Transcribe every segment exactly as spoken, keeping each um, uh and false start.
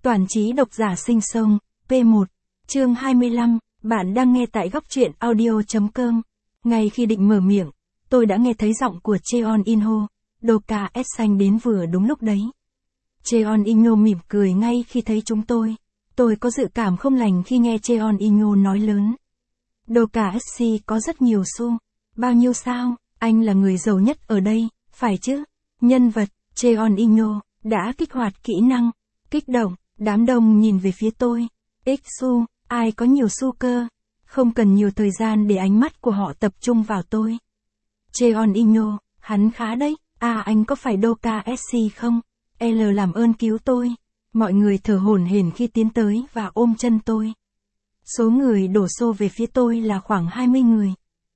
Toàn trí độc giả sinh sông, pê một, chương hai mươi lăm, bạn đang nghe tại góc truyện audio.com. Ngay khi định mở miệng, tôi đã nghe thấy giọng của Cheon In-ho, Doka S xanh đến vừa đúng lúc đấy. Cheon In-ho mỉm cười ngay khi thấy chúng tôi. Tôi có dự cảm không lành khi nghe Cheon In-ho nói lớn. Doka S có rất nhiều xu. Bao nhiêu sao? Anh là người giàu nhất ở đây, phải chứ? Nhân vật, Cheon In-ho, đã kích hoạt kỹ năng. Kích động, đám đông nhìn về phía tôi. X xu, ai có nhiều xu cơ? Không cần nhiều thời gian để ánh mắt của họ tập trung vào tôi. Cheon In-ho, hắn khá đấy. À anh có phải Doka S không? L làm ơn cứu tôi. Mọi người thở hổn hển khi tiến tới và ôm chân tôi. Số người đổ xô về phía tôi là khoảng hai mươi người.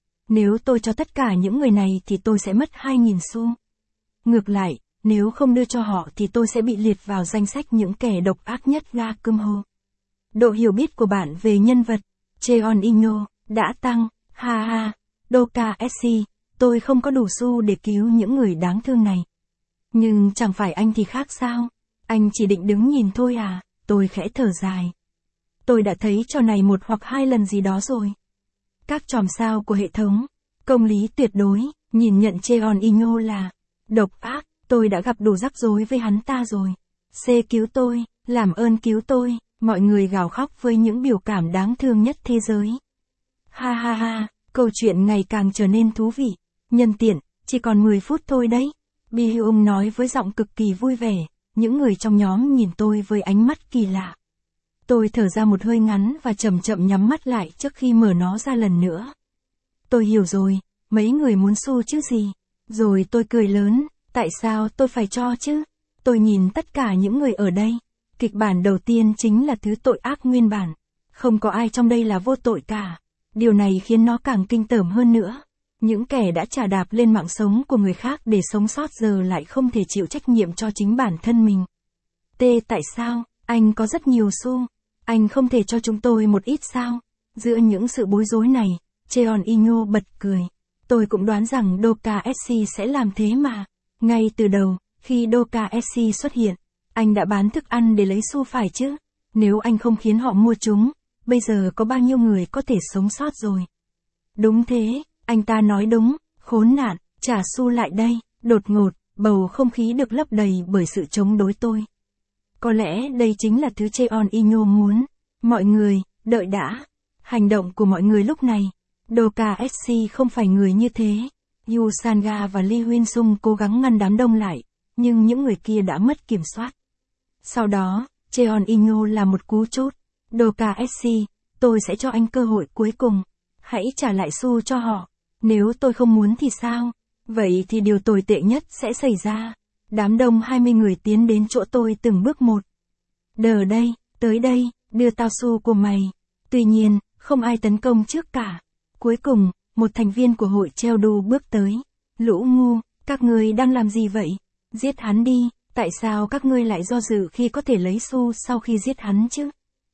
Nếu tôi cho tất cả những người này thì tôi sẽ mất hai nghìn xu. Ngược lại, nếu không đưa cho họ thì tôi sẽ bị liệt vào danh sách những kẻ độc ác nhất Ga Kumho. Độ hiểu biết của bạn về nhân vật, Cheon In-ho, đã tăng, ha ha, Doka S, tôi không có đủ xu để cứu những người đáng thương này. Nhưng chẳng phải anh thì khác sao? Anh chỉ định đứng nhìn thôi à? Tôi khẽ thở dài. Tôi đã thấy trò này một hoặc hai lần gì đó rồi. Các chòm sao của hệ thống, công lý tuyệt đối, nhìn nhận Cheon In-ho là độc ác, tôi đã gặp đủ rắc rối với hắn ta rồi. C cứu tôi, làm ơn cứu tôi, mọi người gào khóc với những biểu cảm đáng thương nhất thế giới. Ha ha ha, câu chuyện ngày càng trở nên thú vị. Nhân tiện, chỉ còn mười phút thôi đấy. Bi-hyung nói với giọng cực kỳ vui vẻ, những người trong nhóm nhìn tôi với ánh mắt kỳ lạ. Tôi thở ra một hơi ngắn và chậm chậm nhắm mắt lại trước khi mở nó ra lần nữa. Tôi hiểu rồi, mấy người muốn xu chứ gì. Rồi tôi cười lớn, tại sao tôi phải cho chứ? Tôi nhìn tất cả những người ở đây. Kịch bản đầu tiên chính là thứ tội ác nguyên bản. Không có ai trong đây là vô tội cả. Điều này khiến nó càng kinh tởm hơn nữa. Những kẻ đã chà đạp lên mạng sống của người khác để sống sót giờ lại không thể chịu trách nhiệm cho chính bản thân mình. T tại sao? Anh có rất nhiều xu. Anh không thể cho chúng tôi một ít sao? Giữa những sự bối rối này, Cheon In-ho bật cười. Tôi cũng đoán rằng Doka S sẽ làm thế mà. Ngay từ đầu, khi Doka S xuất hiện, anh đã bán thức ăn để lấy xu phải chứ? Nếu anh không khiến họ mua chúng, bây giờ có bao nhiêu người có thể sống sót rồi? Đúng thế, anh ta nói đúng, khốn nạn, trả xu lại đây. Đột ngột, bầu không khí được lấp đầy bởi sự chống đối tôi. Có lẽ đây chính là thứ Cheon In-ho muốn. Mọi người, đợi đã. Hành động của mọi người lúc này. Doka S không phải người như thế. Yu Sanga và Lee Huyên Sung cố gắng ngăn đám đông lại, nhưng những người kia đã mất kiểm soát. Sau đó, Cheon In-ho là một cú chốt. Doka S, tôi sẽ cho anh cơ hội cuối cùng. Hãy trả lại xu cho họ. Nếu tôi không muốn thì sao? Vậy thì điều tồi tệ nhất sẽ xảy ra. Đám đông hai mươi người tiến đến chỗ tôi từng bước một. Đờ đây, tới đây, đưa tao xu của mày. Tuy nhiên, không ai tấn công trước cả. Cuối cùng, một thành viên của hội Cheodu bước tới. Lũ ngu, các ngươi đang làm gì vậy? Giết hắn đi, tại sao các ngươi lại do dự khi có thể lấy xu sau khi giết hắn chứ?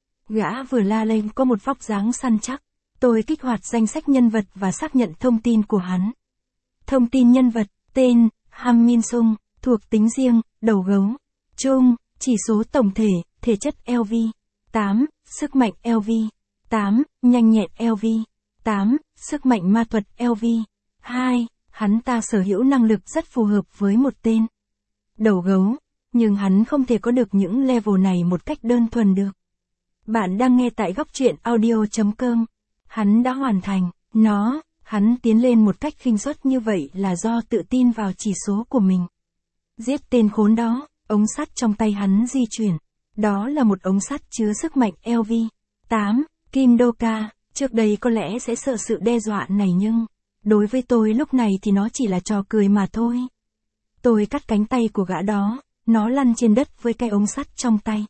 Gã vừa la lên có một vóc dáng săn chắc. Tôi kích hoạt danh sách nhân vật và xác nhận thông tin của hắn. Thông tin nhân vật, tên, Ham Min Sung, thuộc tính riêng, đầu gấu. Chung, chỉ số tổng thể, thể chất L V. tám, sức mạnh L V. tám, nhanh nhẹn L V. tám, sức mạnh ma thuật L V. hai, hắn ta sở hữu năng lực rất phù hợp với một tên. Đầu gấu, nhưng hắn không thể có được những level này một cách đơn thuần được. Bạn đang nghe tại góc truyện audio.com. Hắn đã hoàn thành, nó, hắn tiến lên một cách khinh suất như vậy là do tự tin vào chỉ số của mình. Giết tên khốn đó, ống sắt trong tay hắn di chuyển. Đó là một ống sắt chứa sức mạnh L V. tám, Kim Doka, trước đây có lẽ sẽ sợ sự đe dọa này nhưng, đối với tôi lúc này thì nó chỉ là trò cười mà thôi. Tôi cắt cánh tay của gã đó, nó lăn trên đất với cái ống sắt trong tay.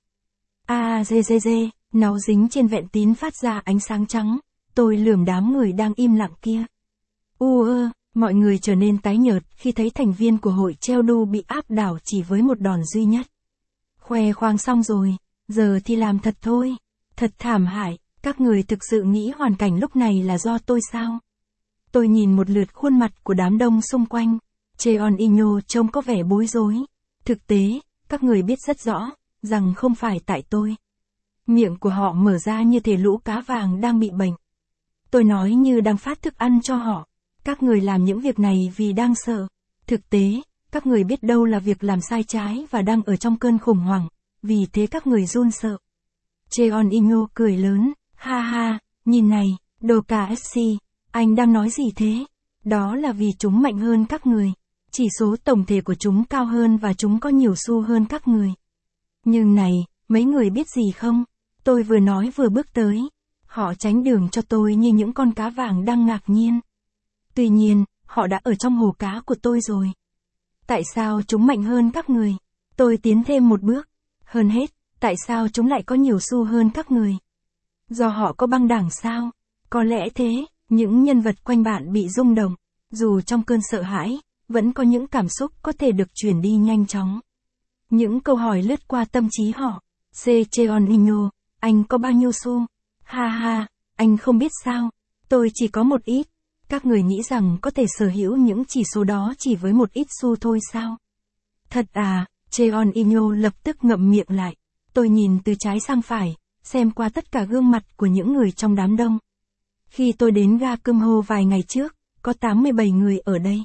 À dê dê dê, nó dính trên vẹn tín phát ra ánh sáng trắng. Tôi lườm đám người đang im lặng kia. U ơ, mọi người trở nên tái nhợt khi thấy thành viên của hội Cheodu bị áp đảo chỉ với một đòn duy nhất. Khoe khoang xong rồi, giờ thì làm thật thôi. Thật thảm hại, các người thực sự nghĩ hoàn cảnh lúc này là do tôi sao? Tôi nhìn một lượt khuôn mặt của đám đông xung quanh. Cheon In-ho trông có vẻ bối rối. Thực tế, các người biết rất rõ, rằng không phải tại tôi. Miệng của họ mở ra như thể lũ cá vàng đang bị bệnh. Tôi nói như đang phát thức ăn cho họ. Các người làm những việc này vì đang sợ. Thực tế, các người biết đâu là việc làm sai trái và đang ở trong cơn khủng hoảng, vì thế các người run sợ. Cheon Inho cười lớn, ha ha, nhìn này, Doka ét xê, anh đang nói gì thế? Đó là vì chúng mạnh hơn các người. Chỉ số tổng thể của chúng cao hơn và chúng có nhiều xu hơn các người. Nhưng này, mấy người biết gì không? Tôi vừa nói vừa bước tới. Họ tránh đường cho tôi như những con cá vàng đang ngạc nhiên. Tuy nhiên, họ đã ở trong hồ cá của tôi rồi. Tại sao chúng mạnh hơn các người? Tôi tiến thêm một bước. Hơn hết, tại sao chúng lại có nhiều xu hơn các người? Do họ có băng đảng sao? Có lẽ thế, những nhân vật quanh bạn bị rung động. Dù trong cơn sợ hãi, vẫn có những cảm xúc có thể được chuyển đi nhanh chóng. Những câu hỏi lướt qua tâm trí họ. C. Cheon Inho, anh có bao nhiêu xu? Ha ha, anh không biết sao. Tôi chỉ có một ít. Các người nghĩ rằng có thể sở hữu những chỉ số đó chỉ với một ít xu thôi sao? Thật à, Cheon Inho lập tức ngậm miệng lại. Tôi nhìn từ trái sang phải, xem qua tất cả gương mặt của những người trong đám đông. Khi tôi đến ga Kumho vài ngày trước, có tám mươi bảy người ở đây.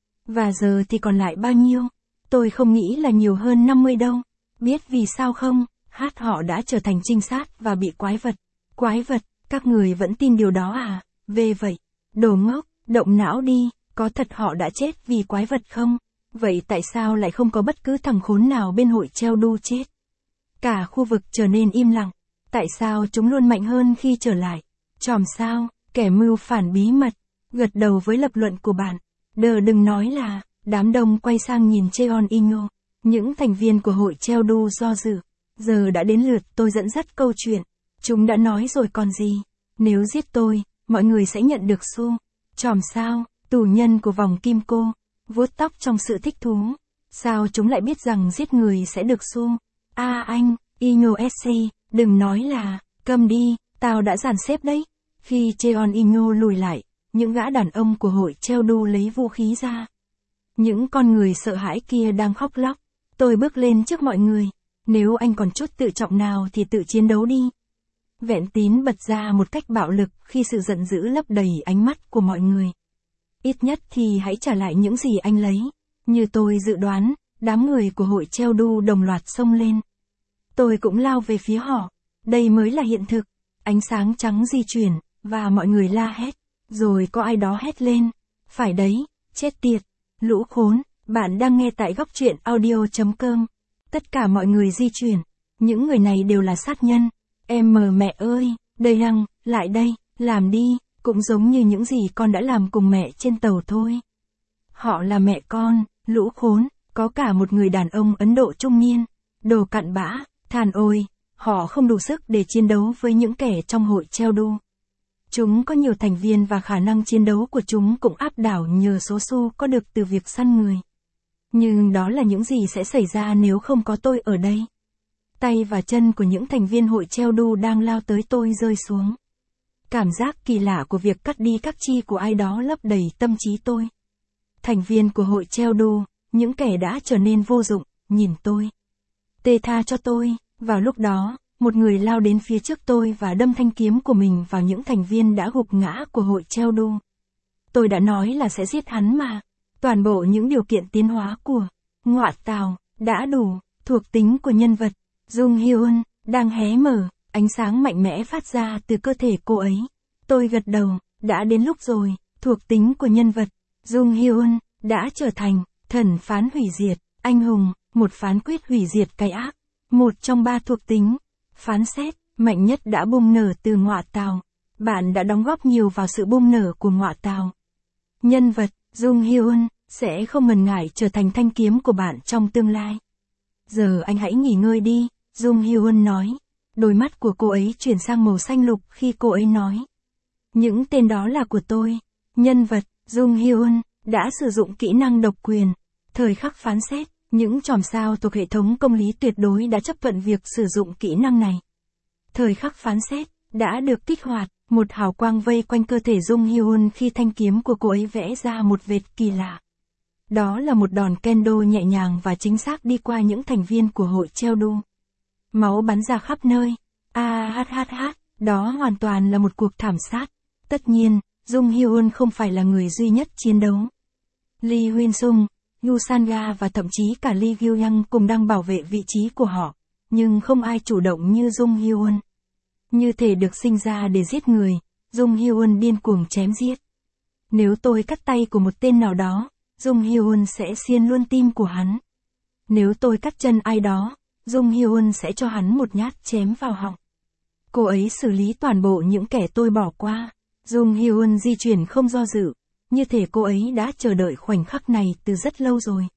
Và giờ thì còn lại bao nhiêu? Tôi không nghĩ là nhiều hơn năm mươi đâu. Biết vì sao không? Hát họ đã trở thành trinh sát và bị quái vật. Quái vật, các người vẫn tin điều đó à? Về vậy. Đồ ngốc, động não đi, có thật họ đã chết vì quái vật không? Vậy tại sao lại không có bất cứ thằng khốn nào bên hội treo đu chết? Cả khu vực trở nên im lặng. Tại sao chúng luôn mạnh hơn khi trở lại? Chòm sao, kẻ mưu phản bí mật. Gật đầu với lập luận của bạn. Đờ đừng nói là, đám đông quay sang nhìn Cheon Inho. Những thành viên của hội treo đu do dự. Giờ đã đến lượt tôi dẫn dắt câu chuyện. Chúng đã nói rồi còn gì. Nếu giết tôi, mọi người sẽ nhận được xu. Chòm sao, tù nhân của vòng kim cô. Vuốt tóc trong sự thích thú. Sao chúng lại biết rằng giết người sẽ được xu? A à, anh, Inho ét xê, đừng nói là, câm đi, tao đã dàn xếp đấy. Khi Cheon Inho lùi lại, những gã đàn ông của hội treo đu lấy vũ khí ra. Những con người sợ hãi kia đang khóc lóc. Tôi bước lên trước mọi người. Nếu anh còn chút tự trọng nào thì tự chiến đấu đi. Vẹn Tín bật ra một cách bạo lực khi sự giận dữ lấp đầy ánh mắt của mọi người. Ít nhất thì hãy trả lại những gì anh lấy. Như tôi dự đoán, đám người của hội treo đu đồng loạt xông lên. Tôi cũng lao về phía họ. Đây mới là hiện thực. Ánh sáng trắng di chuyển, và mọi người la hét. Rồi có ai đó hét lên. Phải đấy, chết tiệt. Lũ khốn, bạn đang nghe tại góc truyện audio chấm com. Tất cả mọi người di chuyển. Những người này đều là sát nhân. Em mờ mẹ ơi, đây hăng, lại đây, làm đi, cũng giống như những gì con đã làm cùng mẹ trên tàu thôi. Họ là mẹ con, lũ khốn, có cả một người đàn ông Ấn Độ trung niên. Đồ cặn bã, than ôi, họ không đủ sức để chiến đấu với những kẻ trong hội treo đu. Chúng có nhiều thành viên và khả năng chiến đấu của chúng cũng áp đảo nhờ số xu có được từ việc săn người. Nhưng đó là những gì sẽ xảy ra nếu không có tôi ở đây. Tay và chân của những thành viên hội treo đu đang lao tới tôi rơi xuống. Cảm giác kỳ lạ của việc cắt đi các chi của ai đó lấp đầy tâm trí tôi. Thành viên của hội treo đu, những kẻ đã trở nên vô dụng, nhìn tôi. Tê tha cho tôi, vào lúc đó, một người lao đến phía trước tôi và đâm thanh kiếm của mình vào những thành viên đã gục ngã của hội treo đu. Tôi đã nói là sẽ giết hắn mà. Toàn bộ những điều kiện tiến hóa của ngọa tào đã đủ, thuộc tính của nhân vật. Jung Hyun đang hé mở, ánh sáng mạnh mẽ phát ra từ cơ thể cô ấy. Tôi gật đầu, đã đến lúc rồi, thuộc tính của nhân vật. Jung Hyun đã trở thành thần phán hủy diệt, anh hùng, một phán quyết hủy diệt cái ác. Một trong ba thuộc tính, phán xét, mạnh nhất đã bùng nở từ ngọa tào. Bạn đã đóng góp nhiều vào sự bùng nở của ngọa tào. Nhân vật, Jung Hyun, sẽ không ngần ngại trở thành thanh kiếm của bạn trong tương lai. Giờ anh hãy nghỉ ngơi đi, Jung Hyun nói. Đôi mắt của cô ấy chuyển sang màu xanh lục khi cô ấy nói. Những tên đó là của tôi. Nhân vật, Jung Hyun, đã sử dụng kỹ năng độc quyền. Thời khắc phán xét, những chòm sao thuộc hệ thống công lý tuyệt đối đã chấp thuận việc sử dụng kỹ năng này. Thời khắc phán xét, đã được kích hoạt, một hào quang vây quanh cơ thể Jung Hyun khi thanh kiếm của cô ấy vẽ ra một vệt kỳ lạ. Đó là một đòn kendo nhẹ nhàng và chính xác đi qua những thành viên của hội treo đu. Máu bắn ra khắp nơi. A hát hát hát, đó hoàn toàn là một cuộc thảm sát. Tất nhiên, Jung Hyun không phải là người duy nhất chiến đấu. Lee Hyun Sung, Yu Sanga và thậm chí cả Lee Gyu Young cùng đang bảo vệ vị trí của họ, nhưng không ai chủ động như Jung Hyun. Như thể được sinh ra để giết người, Jung Hyun điên cuồng chém giết. Nếu tôi cắt tay của một tên nào đó, Jung Hyun sẽ xiên luôn tim của hắn. Nếu tôi cắt chân ai đó, Jung Hyun sẽ cho hắn một nhát chém vào họng. Cô ấy xử lý toàn bộ những kẻ tôi bỏ qua. Jung Hyun di chuyển không do dự, như thể cô ấy đã chờ đợi khoảnh khắc này từ rất lâu rồi.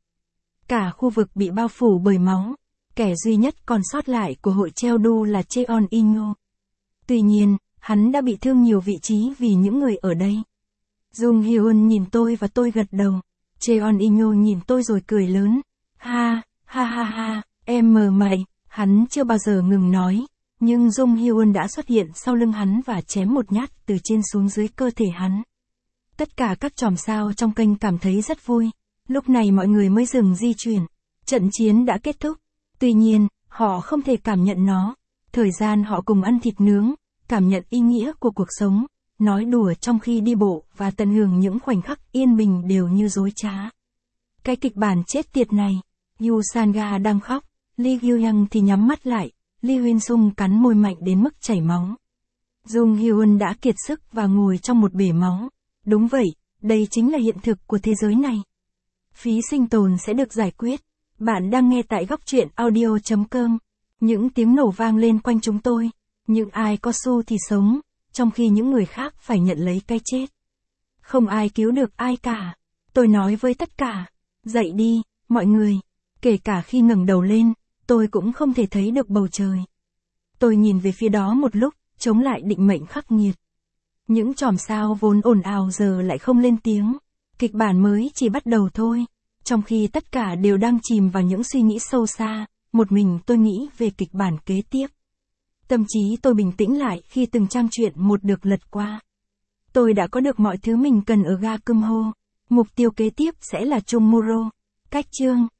Cả khu vực bị bao phủ bởi máu. Kẻ duy nhất còn sót lại của hội Cheondu là Cheon In-ho. Tuy nhiên, hắn đã bị thương nhiều vị trí vì những người ở đây. Jung Hyun nhìn tôi và tôi gật đầu. Cheon In-ho nhìn tôi rồi cười lớn. Ha, ha ha ha, em mờ mày. Hắn chưa bao giờ ngừng nói. Nhưng Jung Hyun đã xuất hiện sau lưng hắn và chém một nhát từ trên xuống dưới cơ thể hắn. Tất cả các chòm sao trong kênh cảm thấy rất vui. Lúc này mọi người mới dừng di chuyển. Trận chiến đã kết thúc. Tuy nhiên, họ không thể cảm nhận nó. Thời gian họ cùng ăn thịt nướng, cảm nhận ý nghĩa của cuộc sống, nói đùa trong khi đi bộ và tận hưởng những khoảnh khắc yên bình đều như dối trá. Cái kịch bản chết tiệt này. Yu Sanga đang khóc, Lee Gyu Young thì nhắm mắt lại, Lee Hyun Sung cắn môi mạnh đến mức chảy máu. Jung Hyun đã kiệt sức và ngồi trong một bể máu. Đúng vậy, đây chính là hiện thực của thế giới này. Phí sinh tồn sẽ được giải quyết. Bạn đang nghe tại góc truyện audio chấm com. Những tiếng nổ vang lên quanh chúng tôi. Những ai có xu thì sống, trong khi những người khác phải nhận lấy cái chết. Không ai cứu được ai cả. Tôi nói với tất cả. Dậy đi, mọi người. Kể cả khi ngẩng đầu lên, tôi cũng không thể thấy được bầu trời. Tôi nhìn về phía đó một lúc, chống lại định mệnh khắc nghiệt. Những chòm sao vốn ồn ào giờ lại không lên tiếng. Kịch bản mới chỉ bắt đầu thôi. Trong khi tất cả đều đang chìm vào những suy nghĩ sâu xa, một mình tôi nghĩ về kịch bản kế tiếp. Tâm trí tôi bình tĩnh lại khi từng trang truyện một được lật qua. Tôi đã có được mọi thứ mình cần ở ga Kumho. Mục tiêu kế tiếp sẽ là Chung Muro. Cách chương